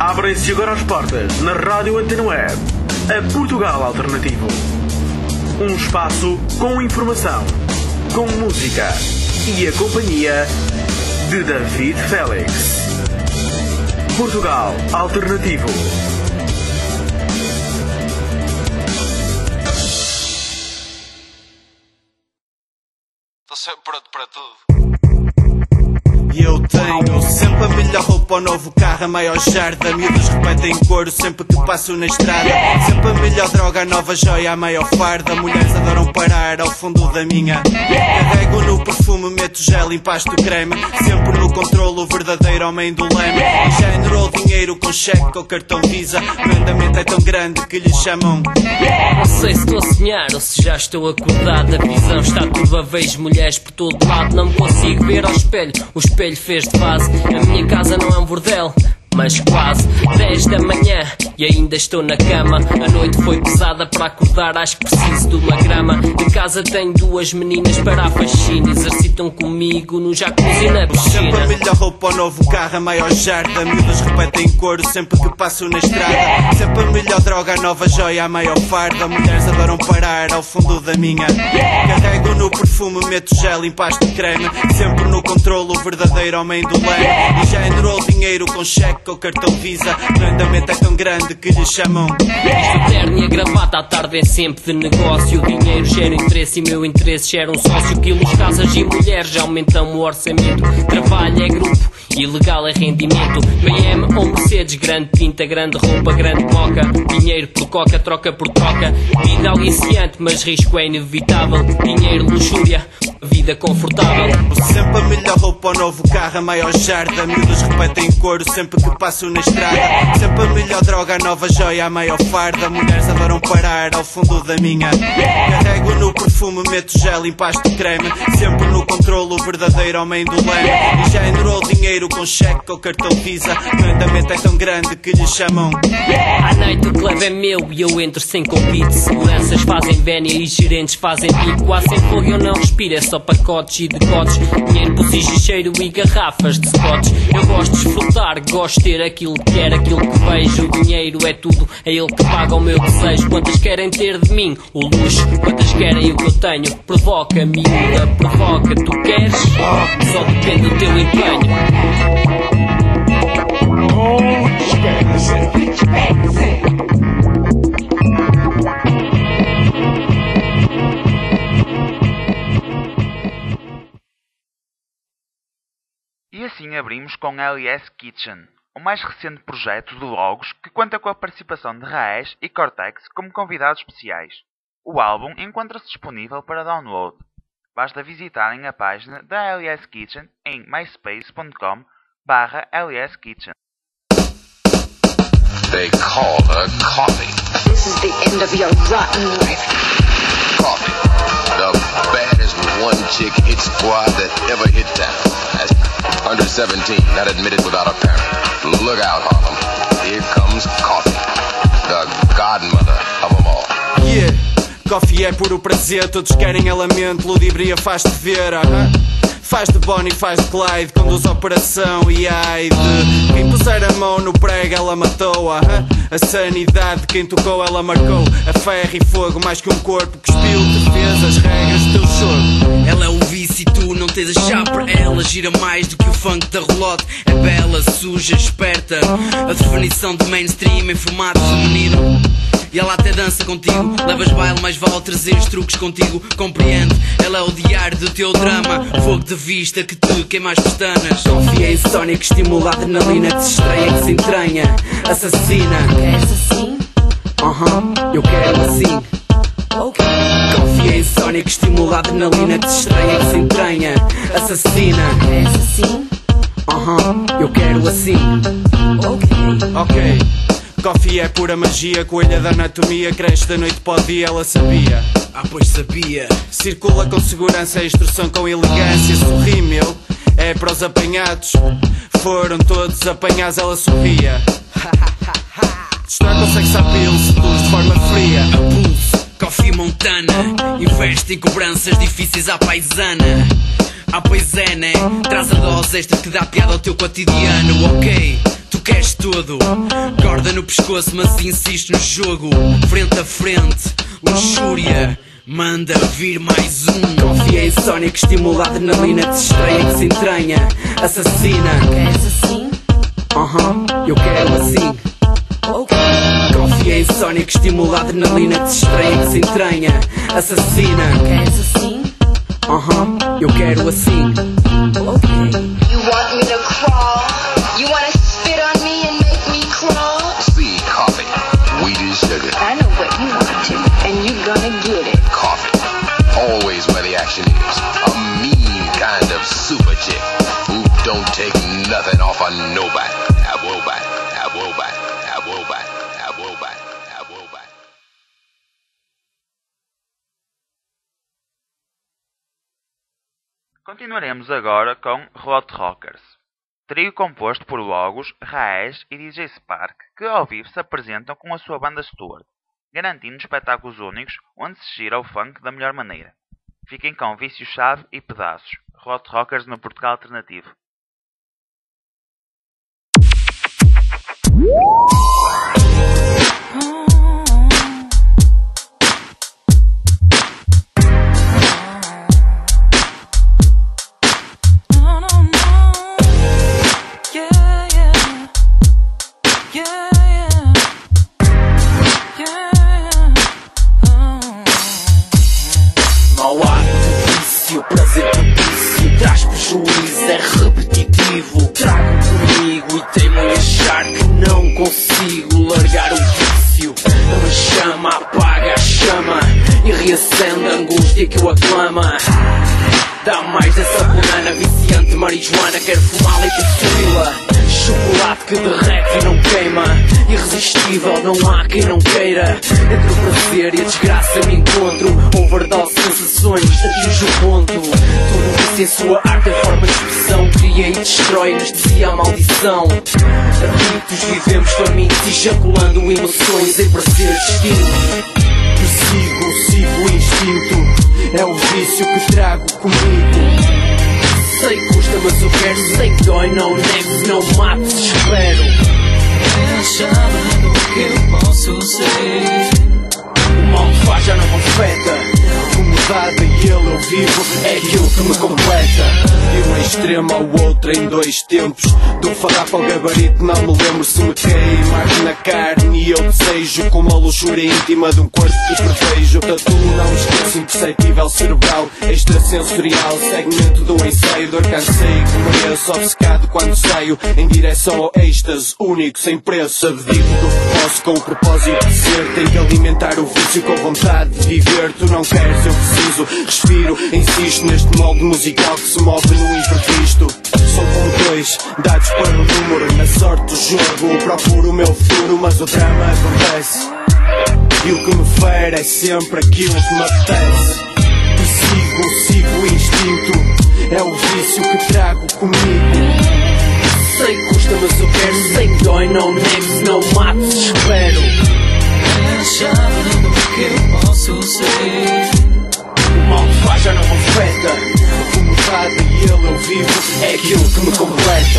Abrem-se agora as portas na Rádio Antena Web, a Portugal Alternativo. Um espaço com informação, com música e a companhia de David Félix. Portugal Alternativo. Estou sempre pronto para tudo. E eu tenho sempre a melhor roupa, o novo carro, a maior jarda. Miúdos repetem coro sempre que passo na estrada. Sempre a melhor droga, a nova joia, a maior farda. Mulheres adoram parar ao fundo da minha. Carrego no perfume, meto gel, empasto creme. Sempre no controlo, o verdadeiro homem do leme. E já enrolou dinheiro com cheque ou cartão Visa. O andamento é tão grande que lhe chamam. Não sei se estou a sonhar ou se já estou acordado. A visão está tudo a vejo mulheres por todo lado. Não me consigo ver ao espelho, o espelho fez de base. A minha casa não é um bordel, mas quase 10 da manhã e ainda estou na cama. A noite foi pesada para acordar, acho que preciso de uma grama. Em casa tenho duas meninas para a faxina, exercitam comigo no jacuzzi na piscina. Sempre a melhor roupa, o novo carro, a maior jarda. Miúdas repetem coro sempre que passo na estrada. Sempre a melhor droga, a nova joia, a maior farda. Mulheres adoram parar ao fundo da minha. Carrego no perfume, meto gel, empasto creme. Sempre no controlo, o verdadeiro homem do leme. E já enrolou dinheiro com cheque ou cartão Visa. O andamento é tão grande que lhe chamam. Isto terno e a gravata à tarde é sempre de negócio. O dinheiro gera interesse e meu interesse gera um sócio. Quilos, casas e mulheres já aumentam o orçamento. Trabalho é grupo, ilegal é rendimento. BM ou Mercedes, grande tinta, grande roupa, grande moca. Dinheiro por coca, troca por troca. Vida aliciante, mas risco é inevitável. Dinheiro, luxúria, vida confortável. Sempre a melhor roupa, o novo carro, a maior jarda. Miúdas repetem coro sempre que passo na estrada. Sempre a melhor droga, a nova joia, a maior farda. Mulheres adoram parar ao fundo da minha. Carrego no perfume, meto gel, empasto creme. Sempre no controlo, o verdadeiro homem do leme. E já enrolou dinheiro com cheque ou cartão Visa. O andamento é tão grande que lhe chamam. À noite o que leva é meu e eu entro sem convite. Seguranças fazem vénia e gerentes fazem bico. Há sem fogo eu não respiro, é só pacotes e decotes. Dinheiro, buzis, cheiro e garrafas de spots. Eu gosto de desfrutar, gosto de ter aquilo que quero, aquilo que vejo. O dinheiro é tudo, é ele que paga o meu desejo. Quantas querem ter de mim o luxo, quantas querem o que eu tenho. Provoca, miúda, provoca, tu queres? Só depende do teu empenho. E assim abrimos com LS Kitchen, o mais recente projeto do Logos que conta com a participação de Raes e Cortex como convidados especiais. O álbum encontra-se disponível para download. Basta visitarem a página da LS Kitchen em myspace.com/LS Kitchen. They call her Coffee. This is the end of your rotten life. Coffee. The baddest one chick hit squad that ever hit town. That's under 17, not admitted without a parent. Look out, Harlem. Here comes Coffee. The godmother of them all. Yeah, Coffee é puro prazer. Todos querem elemento, ludibria faz-te ver, Faz de Bonnie, faz de Clyde, conduz a operação e ai de quem puser a mão no prego ela matou, A sanidade de quem tocou ela marcou. A ferro e fogo mais que um corpo que espiu, te fez as regras do teu jogo. Ela é o vício e tu não tens a chave para ela. Gira mais do que o funk da relote. É bela, suja, esperta. A definição de mainstream em formato feminino. E ela até dança contigo. Levas baile, mas vale trazer os truques contigo. Compreende, ela é o diário do teu drama. Fogo de vista que te queima as pestanas. Confia em Sónia que estimula a adrenalina que se estranha, que se entranha. Assassina. Queres assim? Eu quero assim. Ok. Confia em Sónia que estimula a adrenalina que se estranha, que se entranha. Assassina. Queres assim? Eu quero assim. Ok. Coffee é pura magia, coelha da anatomia. Cresce da noite para o dia, ela sabia. Pois sabia. Circula com segurança, a instrução com elegância. Sorri, meu, é para os apanhados. Foram todos apanhados, ela sorria. Destaca o sex appeal, seduz de forma fria. A Pulse, Coffee Montana. Investe em cobranças difíceis à paisana. Pois é, né? Traz a dose extra que dá piada ao teu cotidiano, ok? Tu queres tudo. Corda no pescoço, mas insisto no jogo. Frente a frente, luxúria, manda vir mais um. Confia em Sónia que estimula a adrenalina, desestreia que se entranha, assassina. Queres assim? Eu quero assim. Ok. Confia em Sónia que estimula a adrenalina, desestreia que se entranha, assassina. Queres assim? Eu quero assim. Ok. You want me to crawl? You want to spit on me and make me crawl? Speed coffee. Wheat is sugar. I know what you want to, and you're gonna get it. Coffee. Always where the action is. A mean kind of super chick who don't take nothing off of nobody. Continuaremos agora com Hot Rockers, trio composto por Logos, Raes e DJ Spark, que ao vivo se apresentam com a sua banda Stuart, garantindo espetáculos únicos onde se gira o funk da melhor maneira. Fiquem com Vício-Chave e Pedaços, Hot Rockers no Portugal Alternativo. Mau hábito, vício, prazer propício, traz prejuízo, é repetitivo. Trago comigo e teimo em achar que não consigo largar o vício. Uma chama apaga a chama e reacende a angústia que o aclama. Dá mais dessa banana viciante marijuana, quero fumá-la e possuí-la. Chocolate que derrete e não queima, irresistível, não há quem não queira. Entre o prazer e a desgraça me encontro, overdose sensações, atinjo o ponto. Tudo isso em sua arte é forma de expressão, cria e destrói, anestesia a maldição. Adictos vivemos famintos, ejaculando emoções em prazer distinto. Sigo o instinto, é o vício que trago comigo. Sei que custa, mas eu quero. Sei que dói, não nego, não mato, desespero. É a chave do que eu posso ser. O mal que faz já não me afeta. Como dada e ele eu vivo, é aquilo que me completa. De um extremo ao outro em dois tempos. Do farrapo ao gabarito não me lembro se me queimar na carne e eu desejo. Como a luxúria íntima de um corpo que prevejo. Tatu não esqueço, imperceptível cerebral, extrasensorial, segmento do ensaio. Dor cansei, conheço, obcecado quando saio em direção ao êxtase único, sem preço. Abdico do que posso com o propósito de ser. Tenho que alimentar o vício com vontade de viver. Tu não queres, eu preciso, respiro, insisto neste molde musical que se move no imprevisto. Sou como dois, dados para o número, na sorte do jogo procuro o meu futuro, mas o drama acontece. E o que me fere é sempre aquilo que me apetece. Sigo o instinto, é o vício que trago comigo. Sei que custa, mas eu quero. Sei que dói, não nego, não mato, desespero. É a chave do que eu posso ser. O mal que faz já não me afeta. Como dada e ele eu vivo, é aquilo que me completa.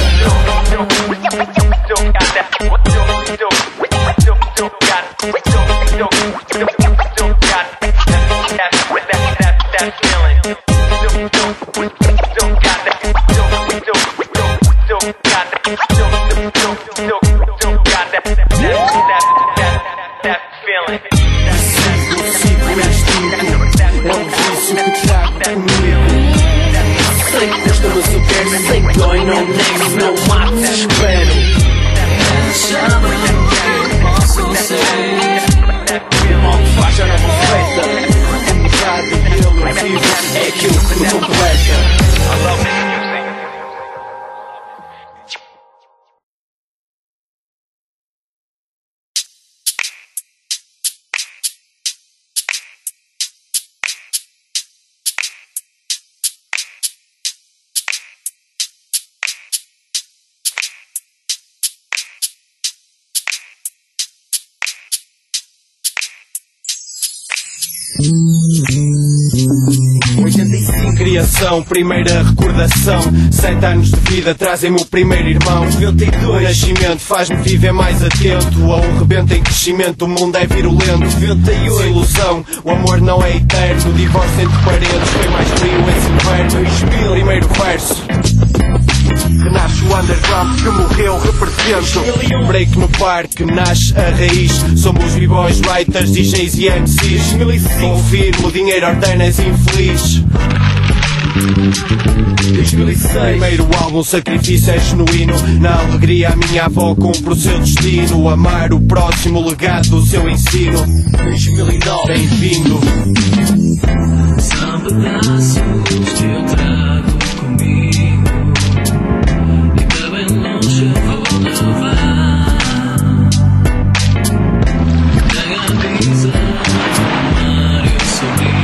É um vício que trago comigo. Sei que custa, mas eu quero. Sei que dói, não nego, não mato, desespero. É a chave do que eu posso ser. O mal que faz já não me afeta. Como dada e ele eu vivo, é aquilo que me completa. Criação, primeira recordação. 7 anos de vida trazem-me o primeiro irmão. 92. O nascimento faz-me viver mais atento a um rebento em crescimento, o mundo é virulento. 98. Desilusão, o amor não é eterno. Divórcio entre paredes, foi mais frio esse inverno. 2000. Primeiro verso. Renasce o underground que morreu, represento. Break no parque, nasce a raiz. Somos b-boys, writers, DJs e MCs. Confirmo, dinheiro ordena, és infeliz. 2006. Primeiro álbum, sacrifício é genuíno. Na alegria a minha avó cumpre o seu destino. Amar o próximo, legado do seu ensino. 2009. Bem-vindo. São pedaços que eu trago comigo e pra bem longe eu vou levar. Na camisa, no ar eu sorri.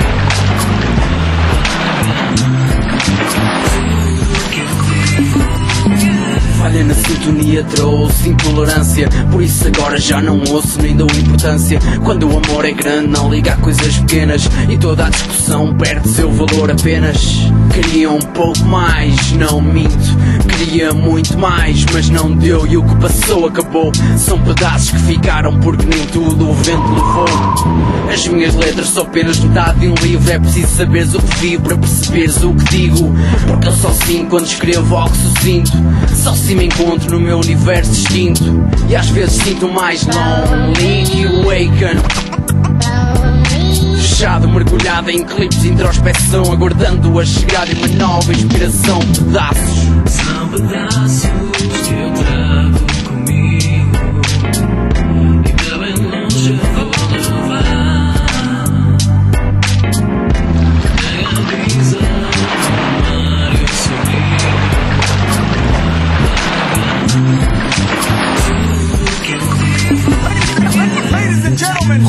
Falha na sintonia, trouxe intolerância. Por isso agora já não ouço nem dou importância. Quando o amor é grande não liga a coisas pequenas e toda a discussão perde seu valor apenas. Queria um pouco mais, não minto. Queria muito mais, mas não deu. E o que passou acabou. São pedaços que ficaram porque nem tudo o vento levou. As minhas letras são apenas metade de um livro. É preciso saberes o que vivo para perceberes o que digo. Porque eu só sinto quando escrevo algo sucinto. Só se me encontro no meu universo distinto. E às vezes sinto mais lonely que o Awaken. Fechado, mergulhado em clipes de introspeção, aguardando a chegada de uma nova inspiração. Pedaços. São pedaços que eu trago comigo e pra bem longe eu vou levar. Na camisa, no ar eu sorri. Ladies and gentlemen,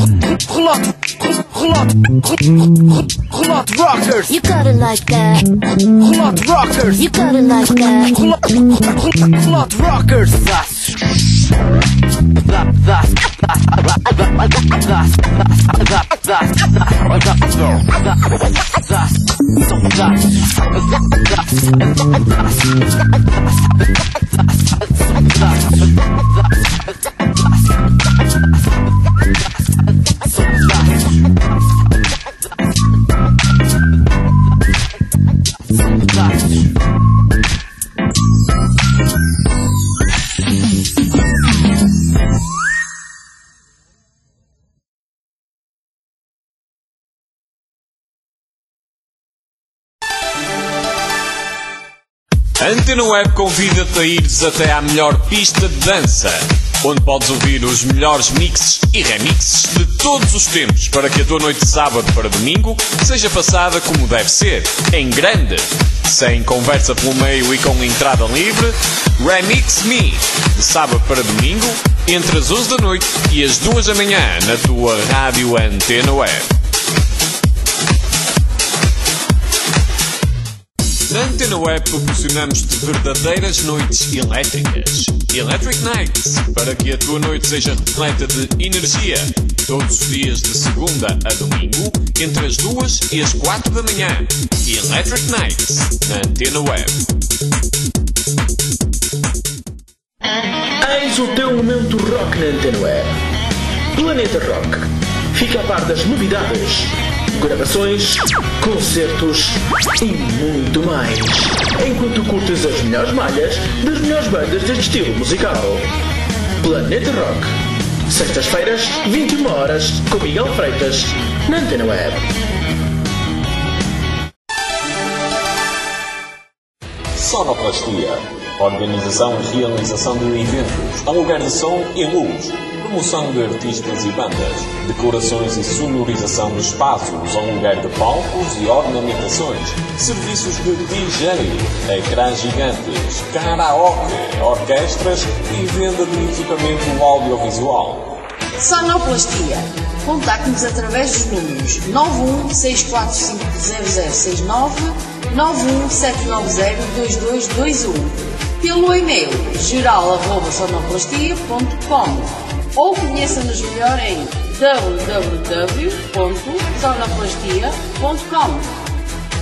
Rolot rockers. You got it like that. Rolot rockers. You got it like that. Rolot rockers. A Antena Web convida-te a ires até à melhor pista de dança, onde podes ouvir os melhores mixes e remixes de todos os tempos, para que a tua noite de sábado para domingo seja passada como deve ser, em grande, sem conversa pelo meio e com entrada livre. Remix Me, de sábado para domingo, entre as 11 da noite e as 2 da manhã, na tua rádio Antena Web. Na Antena Web proporcionamos-te verdadeiras noites elétricas. Electric Nights, para que a tua noite seja repleta de energia. Todos os dias de segunda a domingo, entre as 2 e as 4 da manhã. Electric Nights, na Antena Web. Eis o teu momento rock na Antena Web. Planeta Rock. Fica a par das novidades, gravações, concertos e muito mais, enquanto curtes as melhores malhas das melhores bandas deste estilo musical. Planeta Rock. Sextas-feiras, 21 horas, com Miguel Freitas, na Antena Web. Sonoplastia. Organização e realização de eventos, aluguer de som e luz, promoção de artistas e bandas, decorações e sonorização de espaços, aluguer de palcos e ornamentações, serviços de DJ, ecrãs gigantes, karaoke, orquestras e venda de equipamento audiovisual. Sonoplastia. Contacte-nos através dos números 916450069, 917902221, pelo e-mail geral@sonoplastia.com ou conheça-nos melhor em www.sonoplastia.com.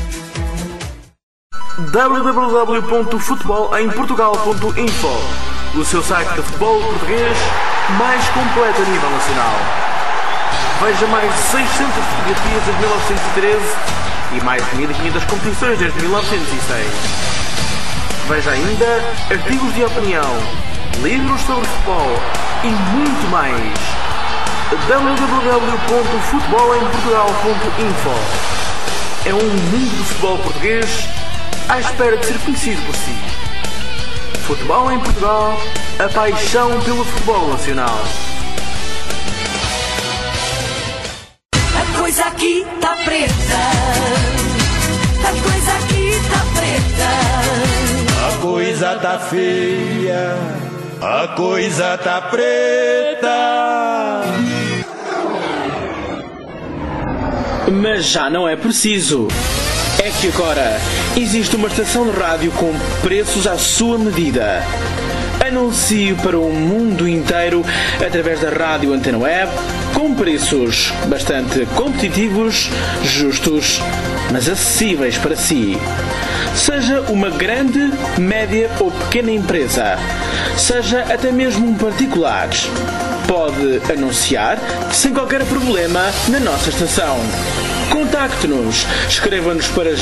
www.futebolemportugal.info, o seu site de futebol português mais completo a nível nacional. Veja mais de 600 fotografias desde 1913 e mais de 1500 competições desde 1906. Veja ainda artigos de opinião, livros sobre futebol e muito mais. www.futebolemportugal.info é um mundo do futebol português à espera de ser conhecido por si. Futebol em Portugal, a paixão pelo futebol nacional. A coisa aqui tá preta. A coisa aqui tá preta. A coisa tá feia. A coisa tá preta. Mas já não é preciso. É que agora existe uma estação de rádio com preços à sua medida. Anuncie para o mundo inteiro através da Rádio Antena Web com preços bastante competitivos, justos, mas acessíveis para si. Seja uma grande, média ou pequena empresa, seja até mesmo um particular, pode anunciar sem qualquer problema na nossa estação. Contacte-nos, escreva-nos para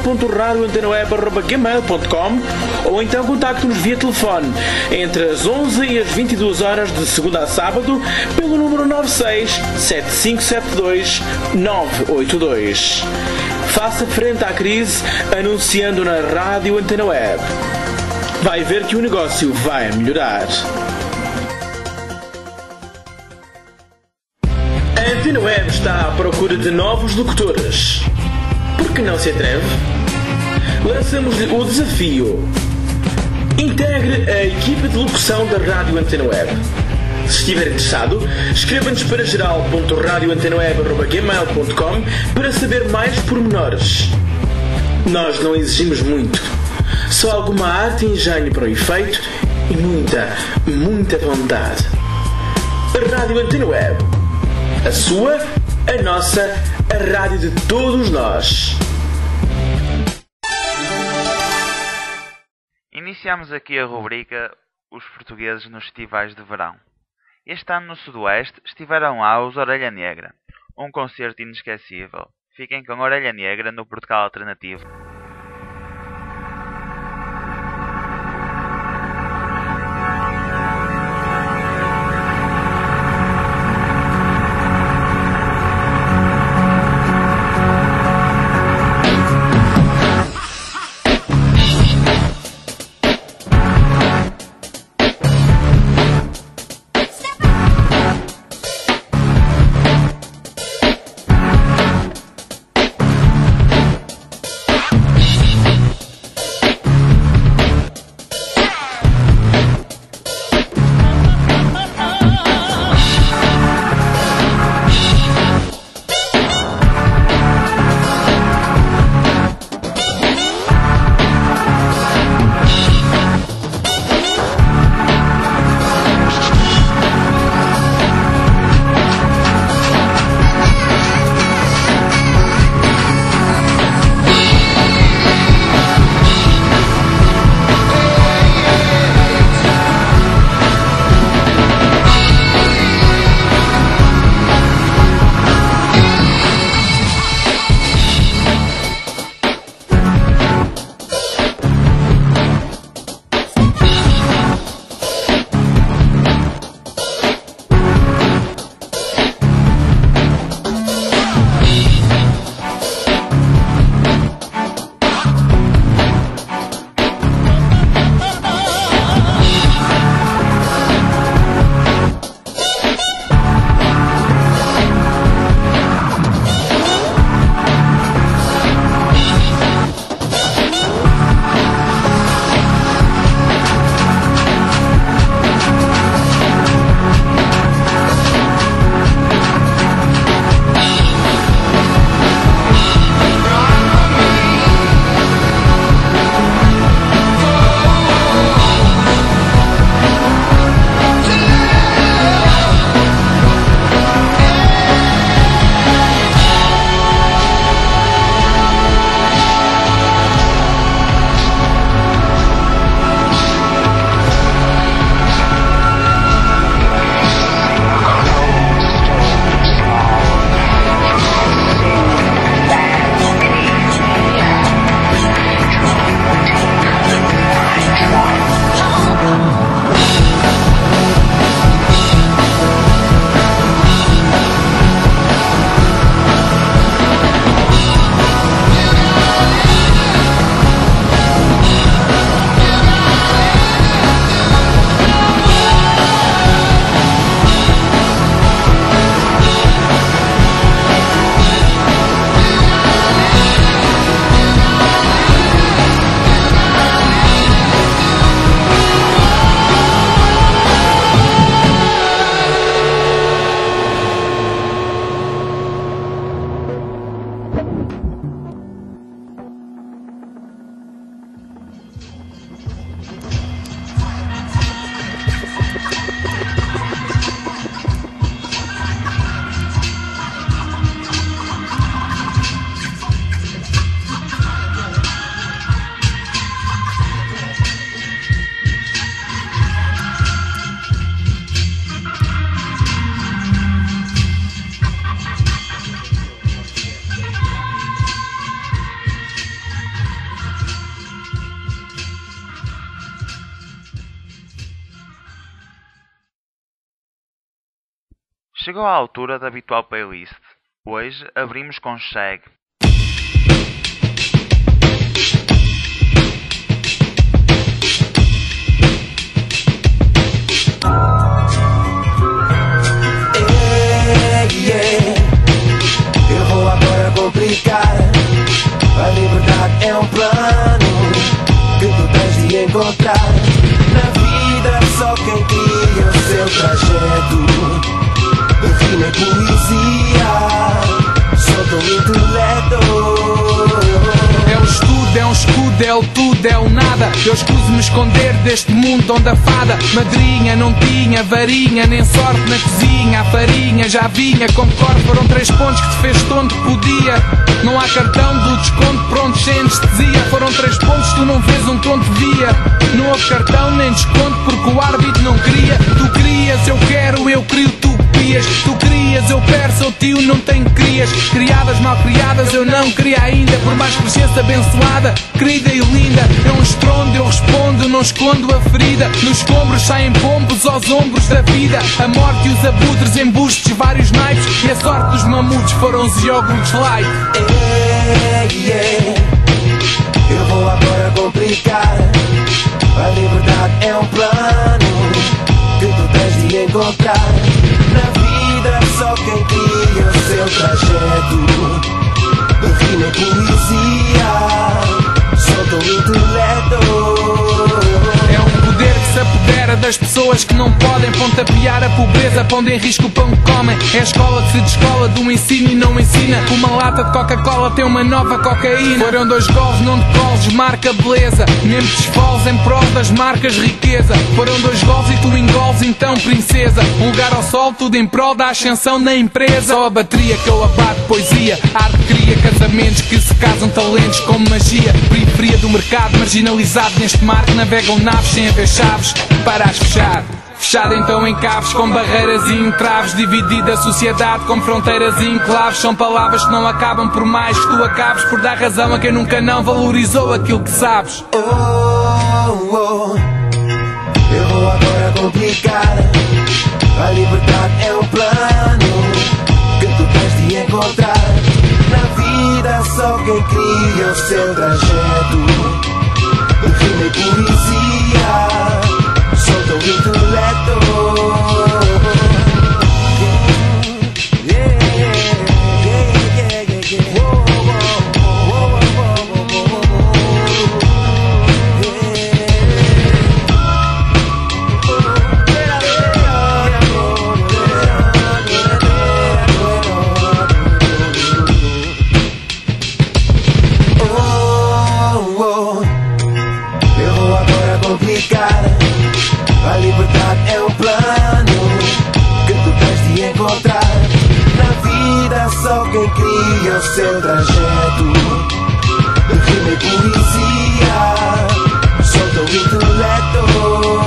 geral.radioantenaweb@gmail.com ou então contacte-nos via telefone entre as 11 e as 22 horas de segunda a sábado pelo número 96 7572 982. Faça frente à crise anunciando na Rádio Antena Web. Vai ver que o negócio vai melhorar. A Antena Web está à procura de novos locutores. Por que não se atreve? Lançamos-lhe o desafio. Integre a equipa de locução da Rádio Antena Web. Se estiver interessado, escreva-nos para geral.radioantenaweb@gmail.com para saber mais pormenores. Nós não exigimos muito. Só alguma arte e engenho para o efeito e muita vontade. A Rádio Antena Web. A sua, a nossa, a rádio de todos nós. Iniciamos aqui a rubrica Os Portugueses nos Festivais de Verão. Este ano no Sudoeste estiveram lá os Orelha Negra, um concerto inesquecível. Fiquem com Orelha Negra no Portugal Alternativo. Chegou a altura da habitual playlist. Hoje abrimos com Shag. Eu vou agora complicar. A liberdade é um plano que tu tens de encontrar. Na vida só quem cria o seu trajeto. Rima e poesia, solta o intelecto. É um escudo, é o tudo, é o nada. Eu escuso-me esconder deste mundo onde a fada madrinha não tinha varinha, nem sorte na cozinha. A farinha já vinha com cor, foram 3 pontos que te fez tonto, podia. Não há cartão do desconto, pronto, sem anestesia. Foram 3 pontos, tu não vês um tonto via. Não houve cartão nem desconto porque o árbitro não queria. Tu querias, eu quero, eu crio, tu copias. Tu querias, eu perco, o tio não tem crias. Criadas, mal criadas, eu não queria ainda. Por mais presença abençoada, querida e linda. É um estrondo, eu respondo, não escondo a ferida. Nos escombros saem pombos aos ombros da vida. A morte e os abutres, embustes, vários naipes. E a sorte dos mamutos foram os iogurtes light. Eu vou agora complicar. A liberdade é um plano que tu tens de encontrar. Na vida só quem cria o seu trajeto. Rima e poesia, solta o intelecto. É um poder que se apodera das pessoas que não podem pontapear a pobreza, pondo em risco o pão que comem. É a escola que se descola do ensino e não ensina. Uma lata de Coca-Cola tem uma nova cocaína. Foram 2 gols, não de coles, marca beleza. Mesmo te esfoles em prol das marcas riqueza. Foram 2 gols e tu engoles então princesa. Um lugar ao sol, tudo em prol da ascensão na empresa. Só a bateria que eu abato poesia. Arte cria casamentos que se casam talentos como magia. Periferia do mercado, marginalizado neste mar que navegam naves sem haver chaves para as fechar. Fechada então em caves, com barreiras e entraves. Dividida a sociedade com fronteiras e enclaves. São palavras que não acabam por mais que tu acabes por dar razão a quem nunca não valorizou aquilo que sabes. Eu vou agora complicar. A liberdade é um plano que tu tens de encontrar. Na vida só quem cria o seu trajeto. Rima e poesia, solta o intelecto. A liberdade é um plano que tu tens de encontrar. Na vida só quem cria o seu trajeto. Rima e poesia, solta o intelecto.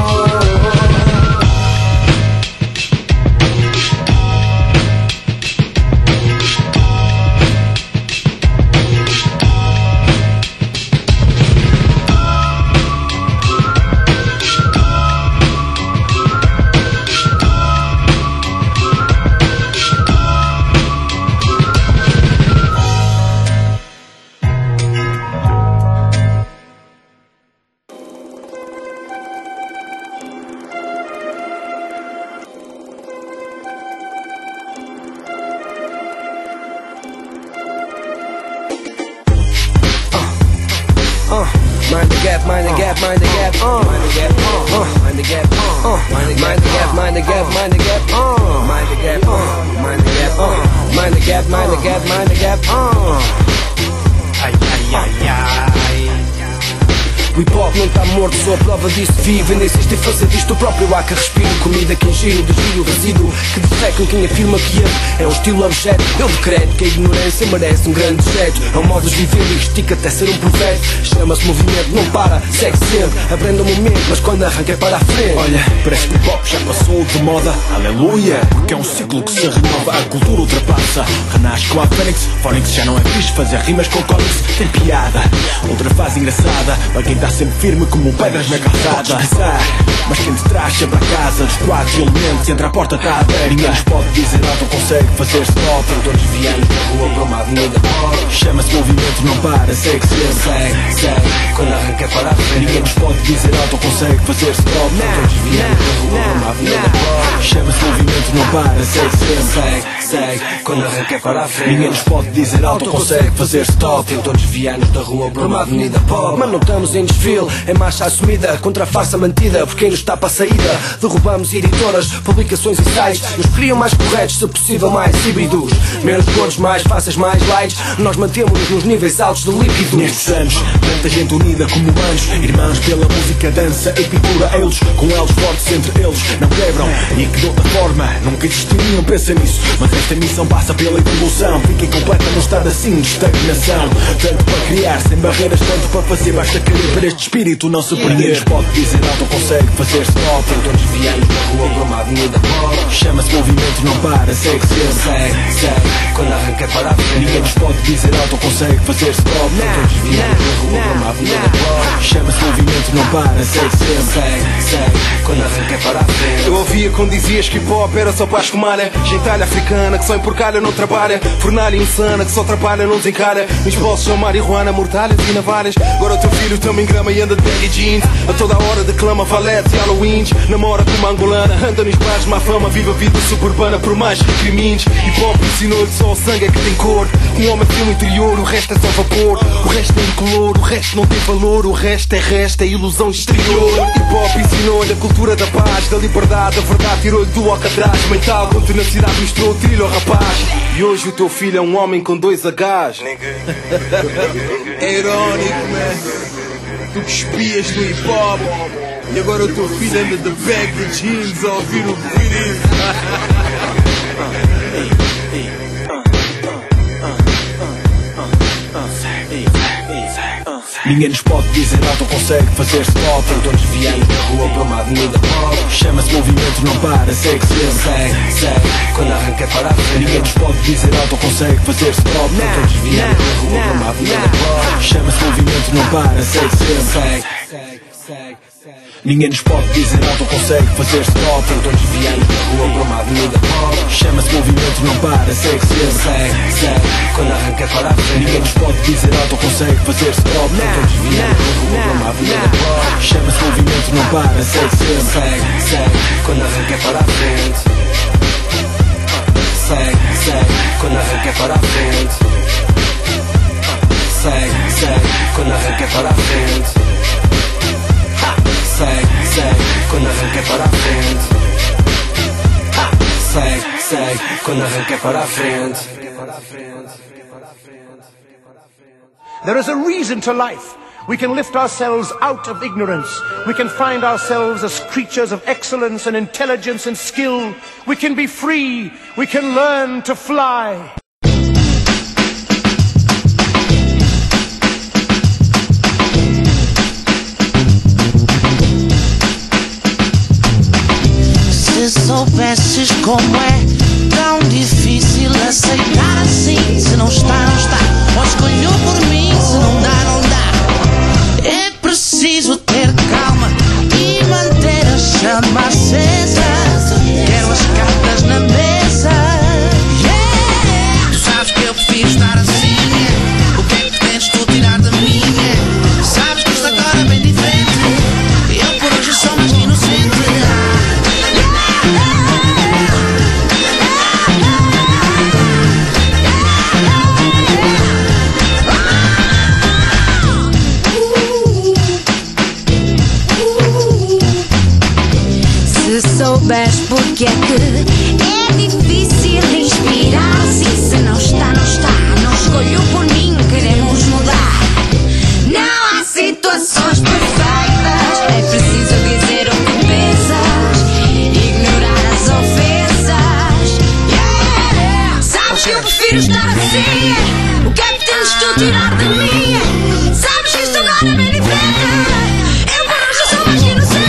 Mind the gap, mind the gap, mind the gap, mind the gap, mind the gap, mind the gap, mind the gap, mind the gap, mind the gap, mind the gap, mind the gap, mind the gap, mind the gap, ai ai ai ai. O hip hop não está morto, sou a prova disso. Vivo, ainda existe e fazer disto o próprio ar que respiro. Comida que ingiro, desvio o resíduo que defecam quem afirma que é um estilo objeto. Eu decreto que a ignorância merece um grande jeito. É um modo de viver e estica até ser um profeta. Chama-se movimento, não para, segue sempre. Aprenda o momento, mas quando arranca é para a frente. Olha, parece que o pop já passou de moda. Aleluia, porque é um ciclo que se renova. A cultura ultrapassa, renasce com a Fênix. Fónix já não é fixe, fazer rimas com cómics tem piada. Outra fase engraçada, para quem está está sempre firme como pedras na calçada. Mas quem te traz sempre a casa dos quatro elementos, entre a porta está aberta. Ninguém nos pode dizer nada, não consegue fazer stop. Todos viemos da rua para uma avenida. Chama-se movimento, não para, segue sempre. Segue, quando arranca para a frente. Ninguém nos pode dizer nada, não consegue fazer stop. Todos viemos da rua para uma avenida. Chama-se movimento, não para, segue sempre. Segue, quando arranca para a frente. Ninguém nos pode dizer nada, não consegue fazer stop. Todos viemos da rua para uma avenida pop. Mas não estamos em desfile, é marcha assumida contra a farsa mantida. Porque quem nos está para a saída, derrubamos editoras, publicações e sites. Nos queriam mais corretos, se possível mais híbridos. Menos cores, mais fáceis, mais lights. Nós mantemos-nos nos níveis altos de líquidos. Nestes anos, tanta gente unida como humanos, irmãos pela música, dança e pintura. Eles, com elos fortes entre eles, não quebram. E que de outra forma, nunca existiriam, pensa nisso. Mas esta missão passa pela evolução. Fica incompleta num estado assim de estagnação. Tanto para criar, sem barreiras, tanto para fazer. Basta querer para este espírito não se perder. Ninguém nos pode dizer nada, não consegue fazer stop. Todos viemos da rua para uma avenida pop. Chama-se movimento, não para, segue sempre. Segue, quando arranca para a frente. Ninguém nos pode dizer nada, não consegue fazer stop. Todos viemos da rua para uma avenida pop. Chama-se movimento, não para, segue sempre. Segue, quando arranca para a frente. Eu ouvia quando dizias que hip hop era só para as comalha. Gentalha africana que só emporcalha, não trabalha. Fornalha insana que só atrapalha, não desencara. Nos bolsos são marihuana, mortalhas e navalhas. Agora o teu filho também grama e anda de baggy jeans. A toda hora declama valetes e Halloweens. Namora com uma angolana, anda nos bares, má fama, vive a vida suburbana por mais crimes. Hip hop ensinou-lhe só o sangue é que tem cor. Um homem tem um interior, o resto é só vapor. O resto é incolor, o resto não tem valor. O resto é ilusão exterior. Hip hop ensinou-lhe a cultura da paz, da liberdade, da verdade tirou-lhe do alcatraz mental. Com tenacidade mostrou o trilho ao rapaz. E hoje o teu filho é um homem com 2 Hs. É irónico, man. Tu que espias no hip hop e agora o teu filho anda de bag de jeans a ouvir o filho. Ninguém nos pode dizer nada, não consegue fazer stop. Todos viemos da rua para uma avenida pop. Chama-se movimento, não para, segue sempre. Segue, quando arranca para a frente. Ninguém nos pode dizer nada, não consegue fazer stop. Todos viemos da rua para uma avenida pop. Chama-se movimento, não para, segue sempre. Ninguém nos pode dizer nada, não consegue fazer stop. Todos viemos da rua para uma avenida pop. Chama-se movimento, não para, segue sempre. Segue, quando arranca para a frente. Ninguém nos pode dizer nada, não consegue fazer stop. Todos viemos da rua para uma avenida pop. Chama-se movimento, não para, segue sempre. Segue, quando arranca para a frente. Segue, quando arranca para a frente. Segue, quando arranca para a frente. Segue, quando arranca para a frente. Segue, quando arranca para a frente. There is a reason to life. We can lift ourselves out of ignorance. We can find ourselves as creatures of excellence and intelligence and skill. We can be free. We can learn to fly. Se soubesses como é tão difícil aceitar assim. Se não está, não está. Ou escolheu por mim. Se não dá, não dá. É preciso ter calma e manter a chama acesa. Quero as cartas na mesa. Yeah. Tu sabes que eu prefiro estar assim. O que é que pretendes tu tirar de mim? Sabes que isto agora é bem diferente. Eu por hoje sou mais inocente. Se soubes porque é que é difícil inspirar-se. Se não está, não está. Não escolheu por mim, queremos mudar. Não há situações perfeitas. É preciso dizer o que pensas, ignorar as ofensas. Yeah. Sabes que eu prefiro estar assim. O que é que tens tu tirar de mim? Sabes que isto agora é bem diferente. Eu por hoje sou mais inocente.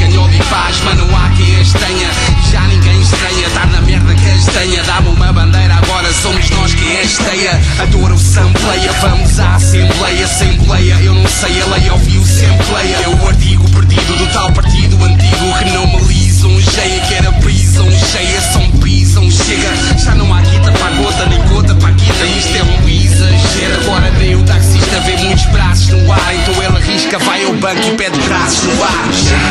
Tenho ódio e paz, mas não há quem as tenha. E já ninguém estranha, estar na merda castanha. Dá-me uma bandeira, agora somos nós quem as teia. Adoro o sampleia, vamos à assembleia. Assembleia, eu não sei, a lei ouviu sampleia. É o artigo perdido do tal partido antigo que não me lisonjeia, que era prisão cheia, são prisão chega. Já não há guita para a gota, nem gota para a guita. Isto é um exagero. Agora nem o taxista vê muitos braços no ar. Então ele arrisca, vai ao banco e pede braços no ar.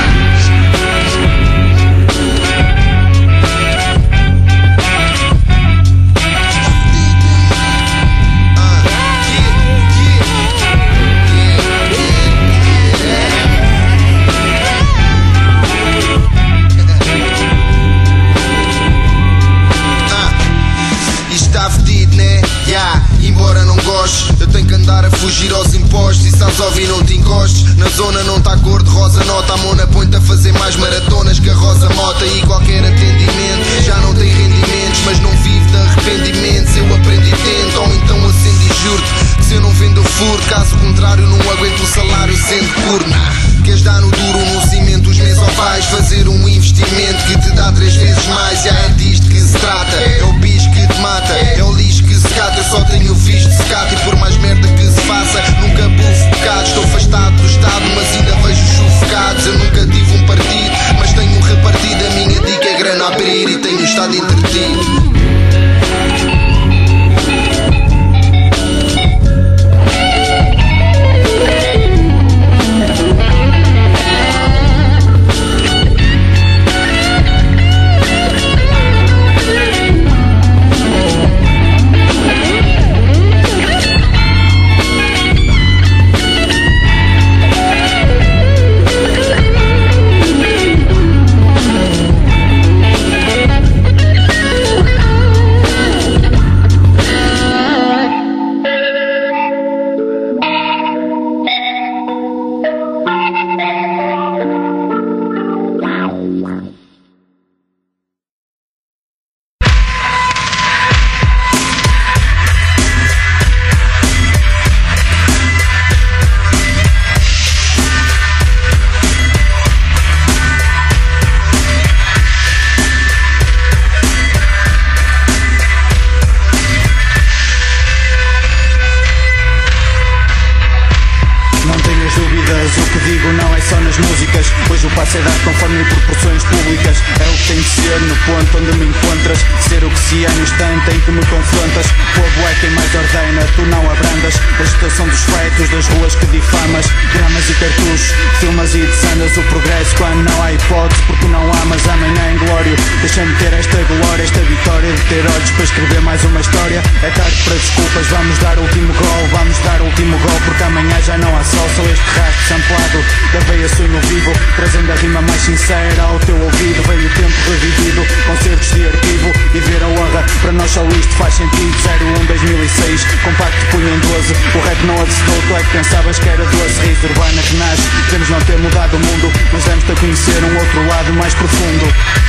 Embora não gostes, eu tenho que andar a fugir aos impostos. E sabes ouvir, não te encostes. Na zona não está cor de rosa, nota. A mona põe-te a fazer mais maratonas que a Rosa Mota. E qualquer atendimento já não tem rendimentos, mas não vive de arrependimentos. Eu aprendi e tento, ou então acendo e juro-te que se eu não vendo eu furo. Caso contrário não aguento o salário sendo curna. Queres dar no duro, no cimento, os meses ou vais fazer um investimento que te dá 3 vezes mais. Já é disto que se trata. É o bicho que te mata, é o lixo que se cata. Eu só tenho visto secado e por mais merda que se faça nunca bufo pecados. Estou afastado do Estado, mas ainda vejo os sufocados. Eu nunca tive um partido, mas tenho um repartido. A minha dica é grana a abrir e tenho estado entretido. Deixa-me ter esta glória, esta vitória de ter olhos para escrever mais uma história. É tarde para desculpas, vamos dar o último gol. Vamos dar o último gol porque amanhã já não há sol. Só este rastro samplado da veia sonho vivo, trazendo a rima mais sincera ao teu ouvido. Veio o tempo revivido, concertos de arquivo e ver a honra. Para nós só isto faz sentido. 01-2006, compacto punho em 12. O rap não acertou, tu é que pensavas que era doce. Raiz urbana que nasce, devemos não ter mudado o mundo, mas demos-te a conhecer um outro lado mais profundo.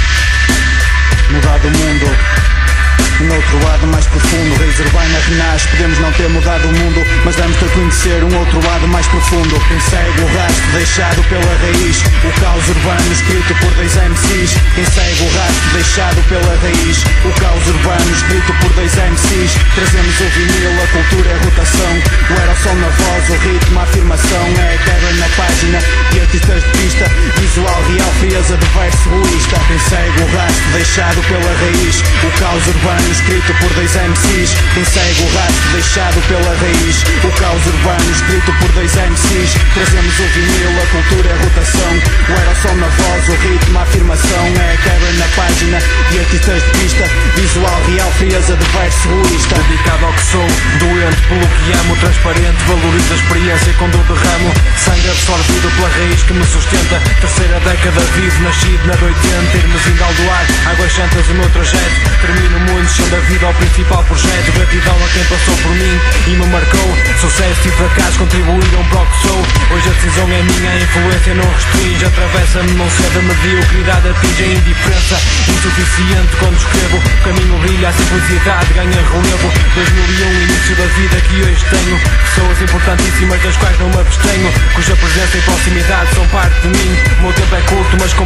Mudado o mundo, um outro lado mais profundo. Raiz urbana renasce, podemos não ter mudado o mundo, mas damos-te a conhecer um outro lado mais profundo. Quem segue o rastro deixado pela raiz, o caos urbano escrito por 2 MCs. Quem segue o rastro deixado pela raiz, o caos urbano escrito por 2 MCs. Trazemos o vinil, a cultura é a rotação, o aerossol na voz, o ritmo, a afirmação. É a quebra na página de artistas de pista, visual real, frieza de verso egoísta. Quem segue o rastro deixado pela raiz, o caos urbano escrito por 2 MCs. Quem segue o rastro deixado pela raiz, o caos urbano escrito por 2 MCs. Trazemos o vinil, a cultura é a rotação, o aerossol na voz, o ritmo, a afirmação. É a quebra na página de artistas de pista, visual real, frieza de verso egoísta. Dedicado ao que sou, doente pelo que amo, transparente, valorizo a experiência com dor de ramo. Sangue absorvido pela raiz que me sustenta, terceira década vivo, nascido na de 80. Irmezinho de Aldoar, águas santas o meu trajeto, termino muito, chão da vida ao principal projeto. Gratidão a quem passou por mim e me marcou, sucesso e fracasso contribuíram para o que sou. Hoje a decisão é minha, a influência não restringe, atravessa-me, não cede a mediocridade, atinge a indiferença insuficiente quando escrevo. O caminho brilha, a simplicidade ganha relevo. 2001, início da vida que hoje tenho, pessoas importantíssimas das quais não me abstenho, cuja presença e proximidade são parte de mim. O meu tempo é curto, mas com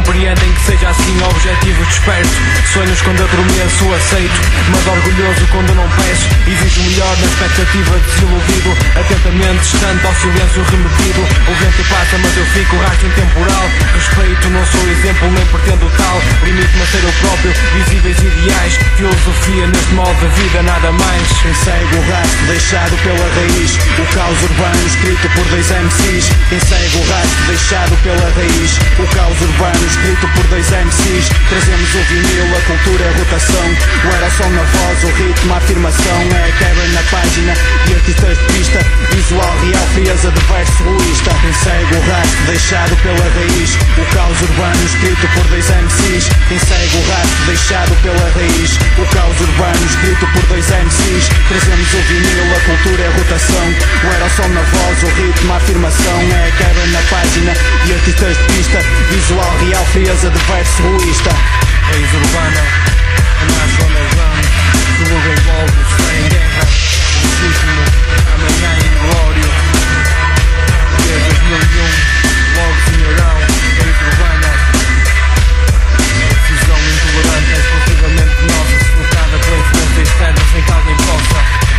compreendem que seja assim objetivo desperto. Sonhos quando adormeço, aceito, mas orgulhoso quando não peço. Exijo melhor na expectativa, desiludido, atentamente distante ao silêncio remetido. O vento passa mas eu fico rastro intemporal. Respeito, não sou exemplo nem pretendo tal. Limite-me a ser eu próprio, visíveis ideais. Filosofia neste molde de vida, nada mais. Quem segue o rastro deixado pela raiz, o caos urbano escrito por dois MCs. Quem segue o rastro deixado pela raiz, o caos urbano escrito por dois MCs. Trazemos o vinil, a cultura, a rotação. O aerosol na voz, o ritmo, a afirmação. É a quebra na página de artistas de pista. Visual real, frieza de verso ruísta. Quem segue o rastro deixado pela raiz, o caos urbano escrito por dois MCs. Quem segue o rastro deixado pela raiz, o caos urbano escrito por dois MCs. Trazemos o vinil, a cultura, a rotação. O aerosol na voz, o ritmo, a afirmação. É a quebra na página de artistas de pista. Visual real, frieza de verso ruísta. Raiz urbana, nasce underground. Tudo envolve, está em guerra. O cismo, amanhã em glória. Desde 2001, logo senhorão. Raiz urbana. Decisão intolerante, exclusivamente nossa, sufocada pela influência externa sem que alguém possa.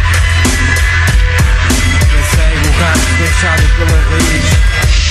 Quem segue o rastro deixado pela raiz.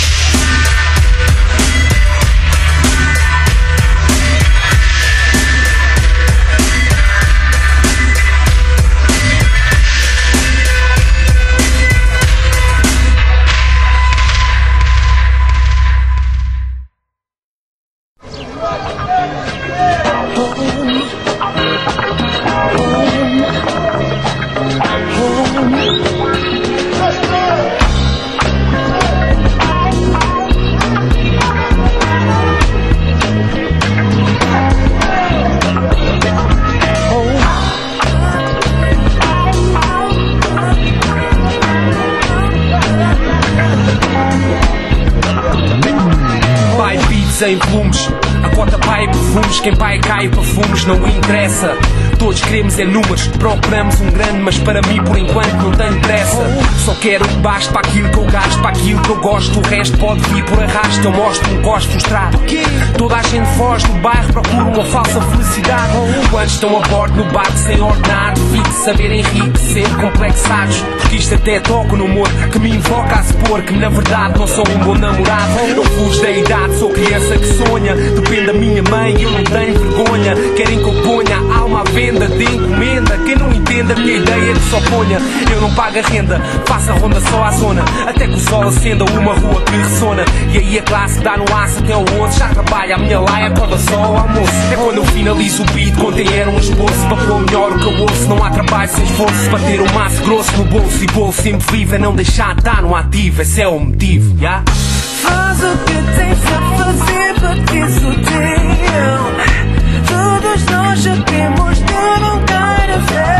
Em volumes, a cota vai perfumes, quem vai cai perfumes, não interessa. Todos queremos é números, procuramos um grande, mas para mim por enquanto não tenho pressa. Só quero que baste para aquilo que eu gasto, para aquilo que eu gosto, o resto pode vir por arrasto. Eu mostro um gosto frustrado. Toda a gente foge do bairro, procura uma falsa felicidade. Quantos estão a bordo no barco sem ordenar, de saber enriquecer complexados. Porque isto até toca no humor que me invoca a supor que na verdade não sou um bom namorado. Eu fujo da idade, sou criança que sonha, depende da minha mãe, eu não tenho vergonha. Querem que eu ponha a alma à venda de encomenda. Quem não entende a minha ideia que só ponha. Eu não pago a renda, faço a ronda só à zona, até que o sol acenda uma rua que ressona. E aí a classe dá no aço até o osso. Já trabalha a minha laia, acorda só ao almoço. É quando eu finalizo o beat, contém era um esboço. Para pôr melhor o que eu ouço, não há trabalho sem esforço. Para ter um maço grosso no bolso, e bolso sempre vivo é não deixar de estar no ativo. Esse é o motivo, yeah? Faz o que tens a fazer, porque isso teu. Todos nós sabemos que eu não quero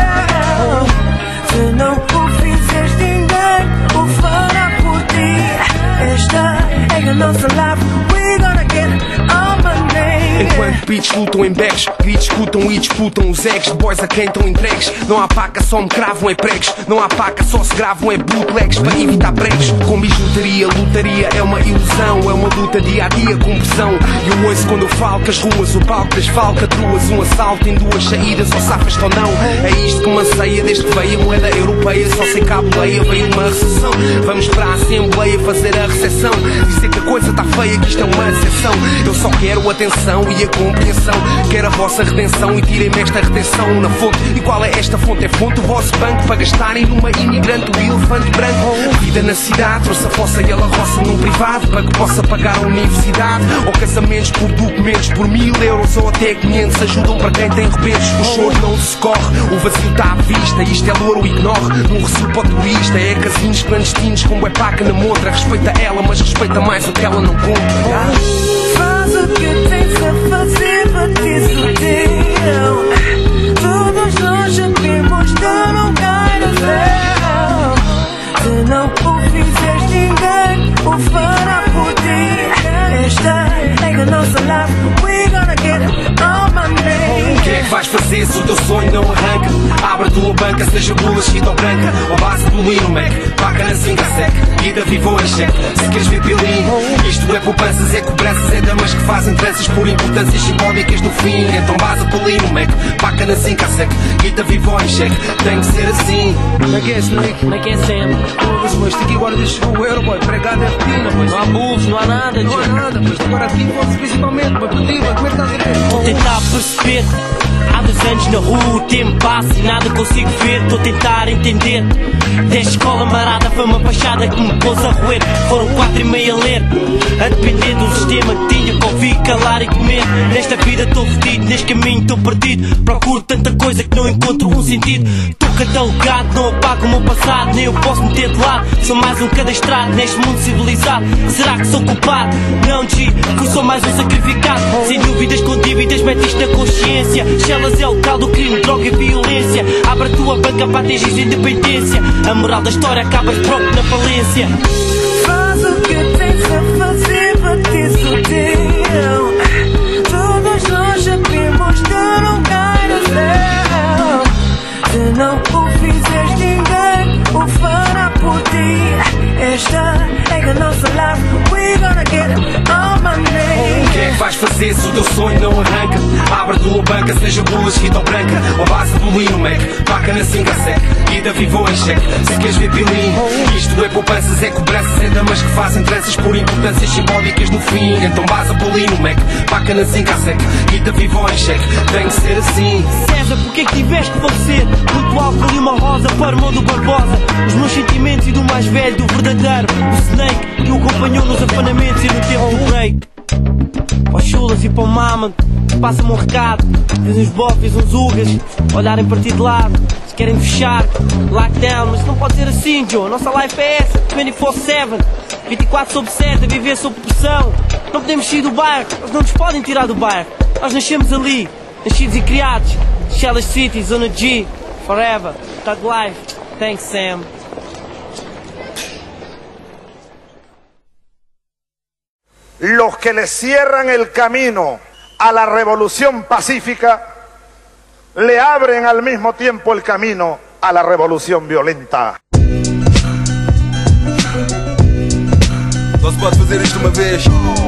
ver. Se não o fizeres, ninguém o fará por ti. Esta é a nossa life, we gonna get all my name. Enquanto beats lutam em backs, gritos escutam e disputam os eggs de boys a quem estão entregues. Não há paca, só me cravam em pregos. Não há paca, só se gravam em bootlegs para evitar pregos. Com bijutaria, lutaria é uma ilusão. É uma luta dia a dia com pressão. E eu ouço quando eu falo que as ruas, o palco das falcatruas. Um assalto em duas saídas, ou safas ou não. É isto que me anseia desde que veio a moeda europeia. Só sei que à boleia veio uma recessão. Vamos para a Assembleia fazer a recepção. Dizer que a coisa está feia, que isto é uma exceção. Eu só quero atenção e a compreensão. Quero a vossa redenção e tirem-me esta retenção na fonte. E qual é esta fonte? É fonte do vosso banco para gastarem numa imigrante, o elefante branco. Vida na cidade, trouxe a fossa e ela roça num privado para que possa pagar a universidade. Ou casamentos por documentos por 1000 euros ou até 500 ajudam para quem tem rebentos. O choro não se corre, o vazio está à vista. Isto é louro, ignore, num recio para o turista. É casinhos clandestinos como é paca na montra. Respeita ela, mas respeita mais o que ela não conta. Faz o que tens a fazer, porque isso teu. Todos nós sabemos que eu não quero ver. Se não o fizeres, ninguém o fará por ti. Esta é a nossa life, we gonna get all my name. Quem é que vais fazer se o teu sonho não arranca? Abre a tua banca, seja bula, chita ou branca, ou base do Lino Mac, vaca na cinca sec, vida viva ou em cheque. Se queres ver pilim, isto é poupanças, é cobranças, é damas que fazem tranças por importâncias simbólicas no fim. Então base do Lino Mac, vaca na cinca sec, vida viva ou em cheque. Tem que ser assim. Como é que é, Snake? Como é que é, Sam? Mas isto aqui agora desde o euro, boy, pregado é rotina, pois. Não há burros, não há nada, não há nada, pois. Agora aqui fosse principalmente, mas para ti, como é que estás a ver? Vou tentar perceber. Há 2 anos na rua, o tempo passa e nada consigo ver. Estou a tentar entender. Desde escola marada, foi uma baixada que me pôs a roer. Foram 4,5 a ler, a depender do sistema que tinha que ouvir, calar e comer. Nesta vida estou fedido, neste caminho estou perdido. Procuro tanta coisa que não encontro um sentido. Estou catalogado, não apago o meu passado, nem eu posso meter de lado. Sou mais um cadastrado neste mundo civilizado. Será que sou culpado? Não, G, que sou mais um sacrificado. Sem dúvidas com dívidas, mete isto na consciência. Chelas é o local do crime, droga e violência. Abre a tua banca para atingir independência. A moral da história acabas próprio na falência. Faz o que tens a fazer, bate-se o teu. Todos nós sabemos que não cai no céu. Se não o fizeres, ninguém o fará por ti. Esta é a nossa life, we're gonna get it on my name. O que é que vais fazer se o teu sonho não arranca? Abre a tua banca, seja bula, chita ou branca, ou base do Lino Mac, vaca na cinca sec, vida viva ou em cheque. Se queres ver pilim, isto é poupanças, é cobranças, é damas que fazem tranças por importâncias simbólicas no fim. Então base do Lino Mac, vaca na cinca sec, vida viva ou em cheque. Tem que ser assim. César, porque é que tiveste que falecer? Muito alto ali uma rosa para o irmão do Barbosa. Os meus sentimentos e do mais velho, do verdadeiro, o Snake, que o acompanhou nos afanamentos e no tempo do break. Aos chulas e para o mama, passa-me um recado. Fiz uns bofes, uns ugas, olharem para ti de lado. Se querem fechar, lockdown, mas não pode ser assim, Joe. Nossa life é essa, 24/7, 24/7, a viver sob pressão. Não podemos sair do bairro, eles não nos podem tirar do bairro. Nós nascemos ali, nascidos e criados. Shellas City, Zona G, forever, Thug Life. Thanks, Sam. Los que le cierran el camino a la revolución pacífica le abren al mismo tiempo el camino a la revolución violenta. Só se pode fazer isto uma vez.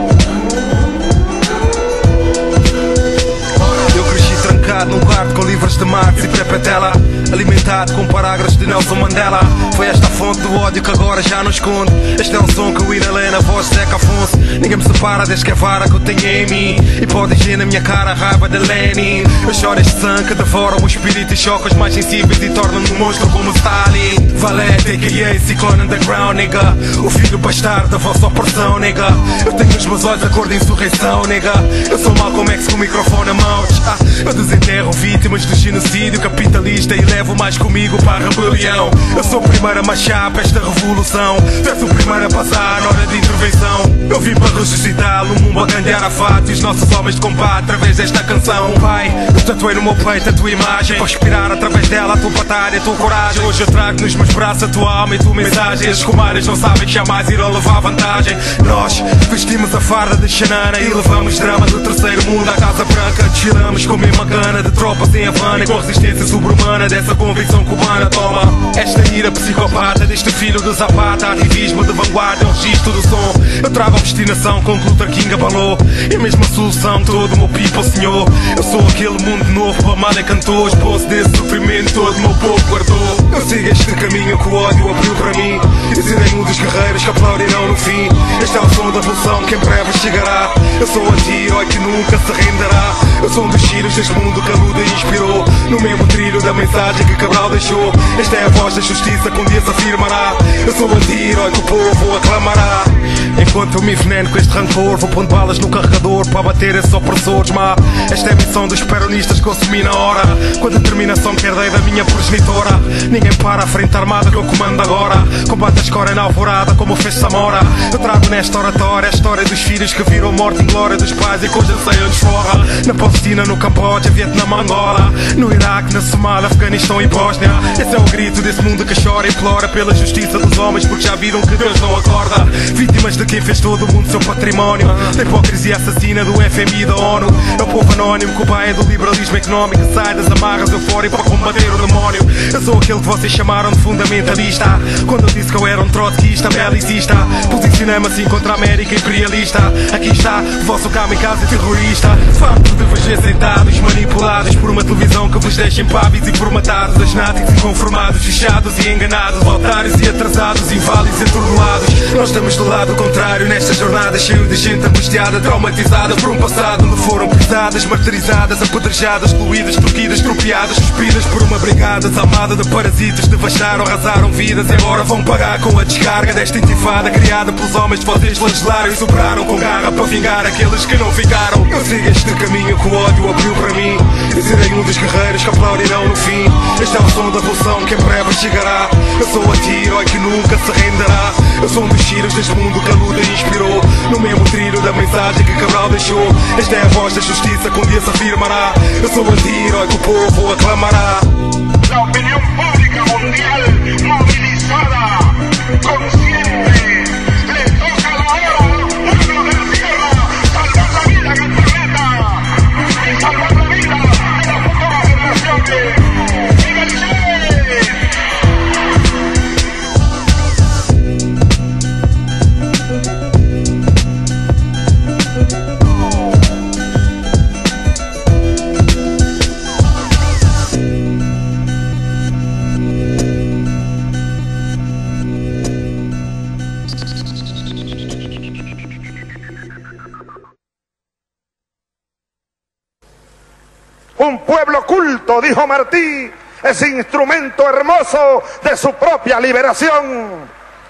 Eu cresci trancado num quarto com livros de Marx e Pepe Tela, alimentado com parágrafos de Nelson Mandela. Foi esta a fonte do ódio que agora já não esconde. Este é um som que o Iralena, a voz de Zeca Afonso. Ninguém me separa desde que a vara que eu tenho em mim. E pode ir na minha cara a raiva de Lenin. Eu choro este sangue que devora o espírito e choca os mais sensíveis e torna-me um monstro como Stalin. Valete, a.k.a. Ciclone Underground, nigga. O filho bastardo da vossa opressão, nigga. Eu tenho os meus olhos a cor de insurreição, nigga. Eu sou Malcolm X com o microfone a mãos. Eu desenterro vítimas do genocídio capitalista e levo mais comigo para a rebelião. Eu sou o primeiro a marchar para esta revolução. Tu és o primeiro a passar na hora de intervenção. Eu vim para ressuscitar o mundo a ganhar a fato e os nossos homens de combate através desta canção. Pai, eu tatuei no meu peito a tua imagem para inspirar através dela a tua batalha, a tua coragem. Hoje eu trago nos meus braços a tua alma e a tua mensagem. As comadres não sabem que jamais irão levar vantagem. Nós vestimos a farda de Xanana e levamos drama do terceiro mundo à Casa Branca. Desfilamos com a mesma gana de tropas em Havana e com resistência sobre-humana dessa convicção cubana. Toma esta ira psicopata deste filho de Zapata. Ativismo de vanguarda, é o registro do som. Eu trago a obstinação com que Luther King abalou e a mesma solução todo o meu people, senhor. Eu sou aquele mundo novo para mal cantou. Esposo desse sofrimento todo o meu povo guardou. Eu sigo este caminho que o ódio abriu para mim e serei um dos guerreiros que aplaudirão no fim. Este é o som da revolução que em breve chegará. Eu sou anti-herói que nunca se renderá. Eu sou um dos tiros deste mundo que a luta inspirou. No mesmo trilho da mensagem que Cabral deixou. Esta é a voz da justiça que um dia se afirmará. Eu sou o anti-herói que o povo aclamará. Enquanto eu me enveneno com este rancor, vou pondo balas no carregador para bater esses opressores. Mas esta é a missão dos peronistas que eu assumi na hora, com a determinação que herdei da minha progenitora. Ninguém para a frente armada que eu comando agora. Combate a escória na alvorada como fez Samora. Eu trago nesta oratória a história dos filhos que viram morte em glória dos pais e coisa saiam desforra. Na Palestina, no Camboja, Vietnã, Angola, no Iraque, na Somália, Afeganistão e Bósnia. Esse é o grito desse mundo que chora e implora pela justiça dos homens, porque já viram que Deus não acorda. Vítimas de quem fez todo o mundo seu património, da hipocrisia assassina do FMI e da ONU. É o povo a anónimo, cobaia do liberalismo económico que sai das amarras eufórico para combater o demónio. Eu sou aquele que vocês chamaram de fundamentalista, quando eu disse que eu era um trotskista, belicista. Posicionei-me assim contra a América imperialista. Aqui está o vosso kamikaze terrorista. Farto de vos ver sentados, manipulados por uma televisão que vos deixa impávidos e formatados, asnáticos e conformados, fechados e enganados, otários e atrasados, inválidos e atordoados. Nós estamos do lado contrário nesta jornada, cheio de gente angustiada, traumatizada por um passado onde foram pisadas, martirizadas, apedrejadas, excluídas, troquidas, tropeadas, cuspidas por uma brigada desalmada de parasitas. Devastaram, arrasaram vidas e agora vão pagar com a descarga desta intifada criada pelos homens de vocês flagelaram e sopraram com garra para vingar aqueles que não ficaram. Eu sigo este caminho que o ódio abriu para mim e serei um dos guerreiros que aplaudirão no fim. Este é o som da revolução que em breve chegará. Eu sou anti-herói que nunca se renderá. Eu sou um dos tiros deste mundo que a luta inspirou, no mesmo trilho da mensagem que Cabral deixou. Esta é a voz da justiça que um dia se afirmará. Eu sou anti-herói que o povo aclamará. La opinión pública mundial movilizada, consciente, le toca la hora, pueblo de la tierra, salvar la vida en el planeta, salvar la vida de las futuras generaciones. Un pueblo culto, dijo Martí, es instrumento hermoso de su propia liberación.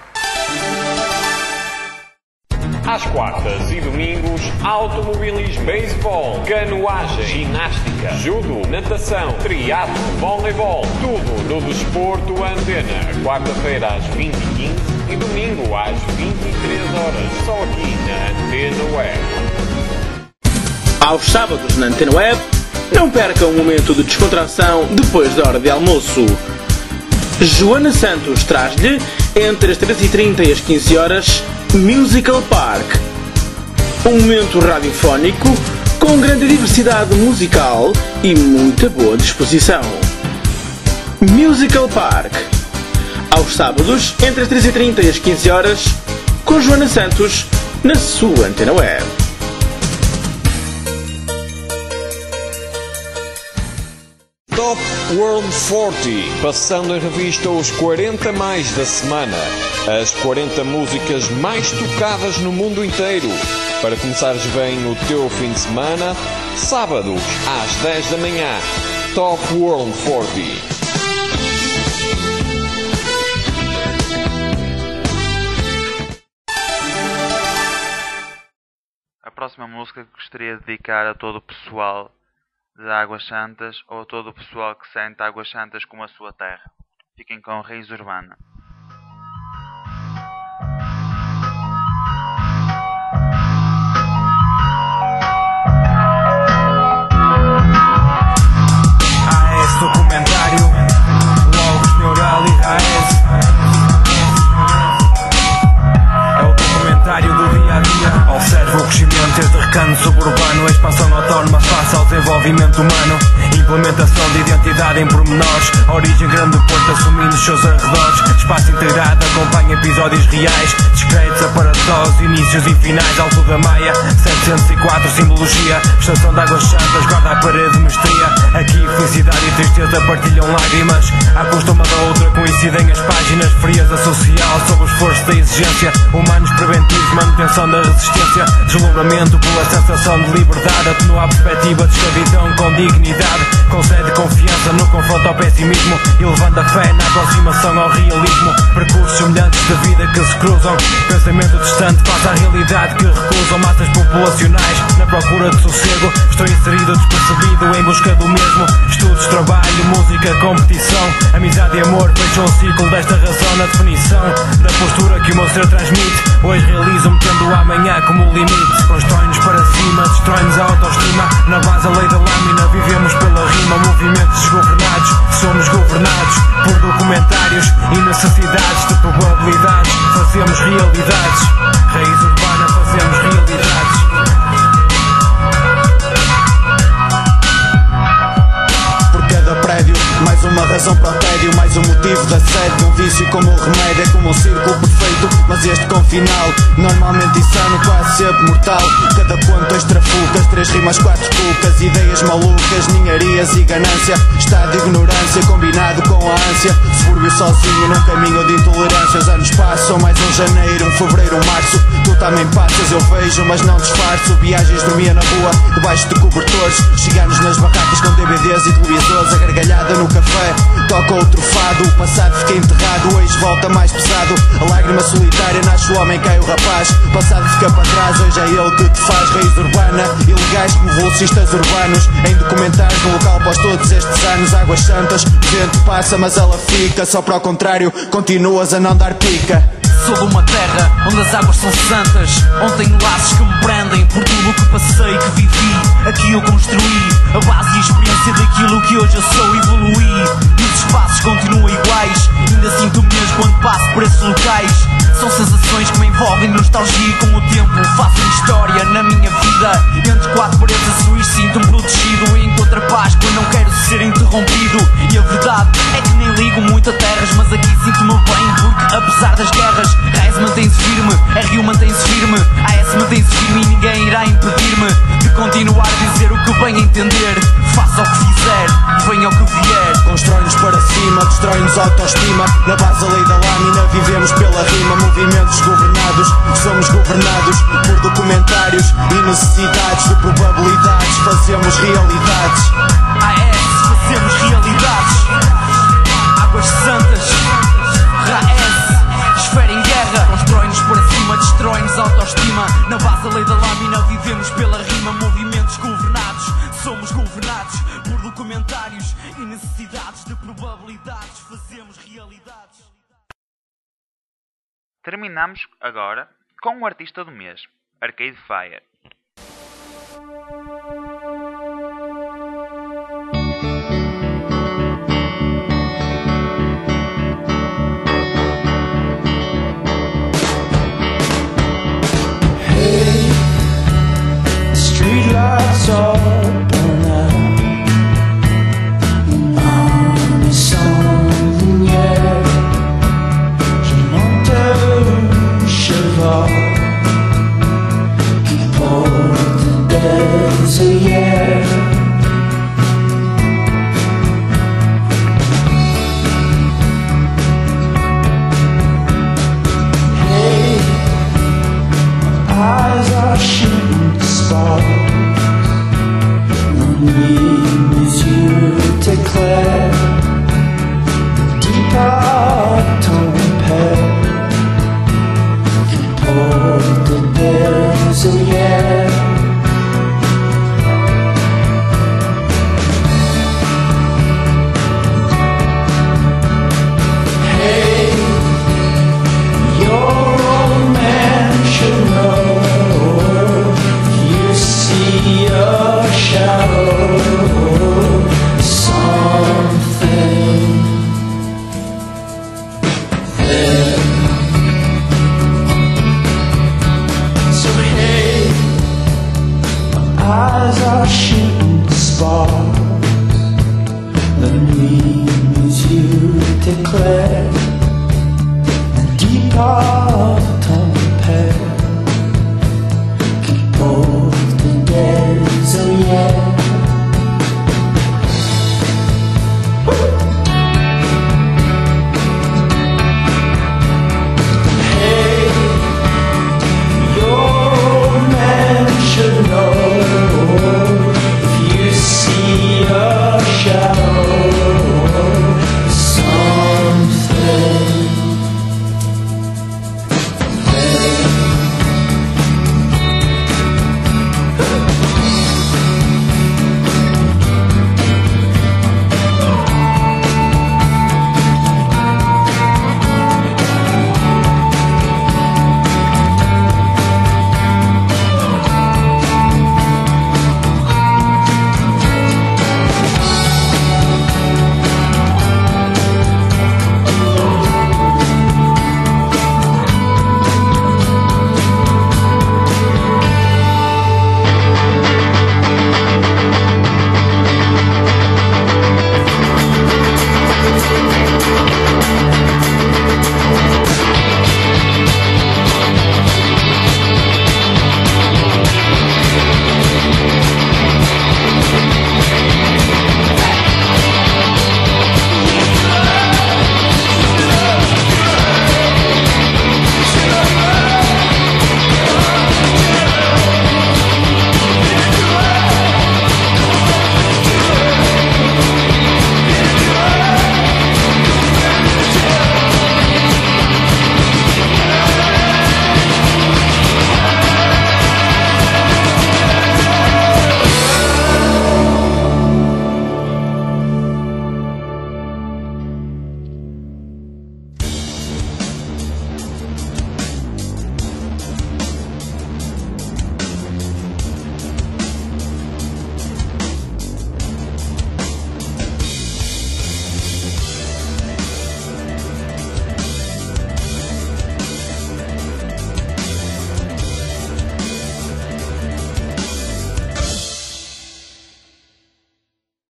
Às quartas e domingos, automobilismo, beisebol, canoagem, ginástica, judo, natação, triatlo, voleibol, tudo no Desporto Antena. Quarta-feira às 20h15 e domingo às 23h, só aqui na Antena Web. Aos sábados na Antena Web, não perca um momento de descontração depois da hora de almoço. Joana Santos traz-lhe, entre as 13h30 e as 15h, Musical Park. Um momento radiofónico com grande diversidade musical e muita boa disposição. Musical Park. Aos sábados, entre as 13h30 e as 15h, com Joana Santos, na sua Antena Web. Top World 40, passando em revista os 40 mais da semana. As 40 músicas mais tocadas no mundo inteiro. Para começares bem o teu fim de semana, sábados às 10 da manhã. Top World 40. A próxima música que gostaria de dedicar a todo o pessoal de Águas Santas ou a todo o pessoal que sente Águas Santas como a sua terra. Fiquem com Raiz Urbana. AES documentário, Logos Neural e Raes. É o documentário do dia a dia. Observa o crescimento desde recanto suburbano, a expansão autónoma face ao desenvolvimento humano, implementação de identidade em pormenores, a origem grande porto assumindo os seus arredores, espaço integrado acompanha episódios reais, discretos, aparatosos, inícios e finais, Alto da Maia, 704, simbologia, estação de Águas Santas, guarda a parede, mestria, aqui felicidade e tristeza partilham lágrimas, à custa uma da outra coincidem as páginas, frieza social, sob o esforço da exigência, humanos preventivos, manutenção da resistência, deslumbramento pela sensação de liberdade, atenua a perspectiva de escravidão com dignidade, concede confiança no confronto ao pessimismo, elevando a fé na aproximação ao realismo, percursos semelhantes de vida que se cruzam, pensamento distante face à realidade que recusam, massas populacionais na procura de sossego, estou inserido despercebido em busca do mesmo, estudos, trabalho, música, competição, amizade e amor, fecham o ciclo desta razão na definição da postura que o meu ser transmite, hoje realizo-me tendo o amanhã como limite, constrói-nos para cima, destrói-nos a autoestima, na base a lei da lâmina, vivemos pela rima, movimentos desgovernados, somos governados por documentários e necessidades de probabilidades, fazemos realidades, raiz urbana, fazemos realidades. razão para o tédio, mais um motivo de assédio. Um vício como o remédio, é como um círculo perfeito, mas este com final. Normalmente insano, quase sempre mortal. Cada ponto, 2 trafucas, 3 rimas, 4 cucas. Ideias malucas, ninharias e ganância. Estado de ignorância combinado com a ânsia. Subúrbio sozinho num caminho de intolerância. Os anos passam, mais um janeiro, um fevereiro, um março. Tu também passas, eu vejo, mas não disfarço. Viagens, dormia na rua, debaixo de cobertores. Ciganos nas barracas com DVDs e televisores. A gargalhada no café, toca outro fado. O passado fica enterrado, hoje volta mais pesado. A lágrima solitária, nasce o homem, cai o rapaz. O passado fica para trás, hoje é ele que te faz. Raiz urbana, ilegais como velocistas urbanos. Em documentários no local após todos estes anos. Águas santas, o vento passa mas ela fica. Só para o contrário, continuas a não dar pica. Sou de uma terra onde as águas são santas, onde tenho laços que me prendem por tudo o que passei, que vivi. Aqui eu construí a base e a experiência daquilo que hoje eu sou. Evoluí e os espaços continuam iguais. Ainda sinto mesmo quando passo por esses locais. São sensações que me envolvem, nostalgia, e com o tempo fazem história na minha vida. Entre 4 paredes azuis sinto-me protegido e encontro a paz quando não quero ser interrompido. E a verdade é que nem ligo muito a terras, mas aqui sinto-me bem, porque apesar das guerras, Raiz mantém-se firme, RU mantém-se firme, AS mantém-se firme e ninguém irá impedir-me de continuar a dizer o que bem entender. Faça o que fizer, venha o que vier. Constrói-nos para cima, destrói-nos a autoestima. Na base a lei da lâmina, vivemos pela rima. Movimentos governados, somos governados por documentários e necessidades de probabilidades. Fazemos realidades. AS, fazemos realidades. Águas santas, Raes, esfera em guerra. Constrói-nos para cima, destrói-nos a autoestima. Na base a lei da lâmina, vivemos pela rima. Movimentos governados, somos governados por documentários e necessidades de probabilidades. Fazemos realidades. Terminamos agora com o artista do mês, Arcade Fire. Hey, street lights all burn out. On something, yeah. Je monte cheval qui porte des œillères. Hey, eyes are shooting sparks. L'ennui mes yeux t'éclairent. Départ ton père qui porte des œillères. Hey, your old man should know. You see a shadow, something there. So hey, my eyes are shooting sparks.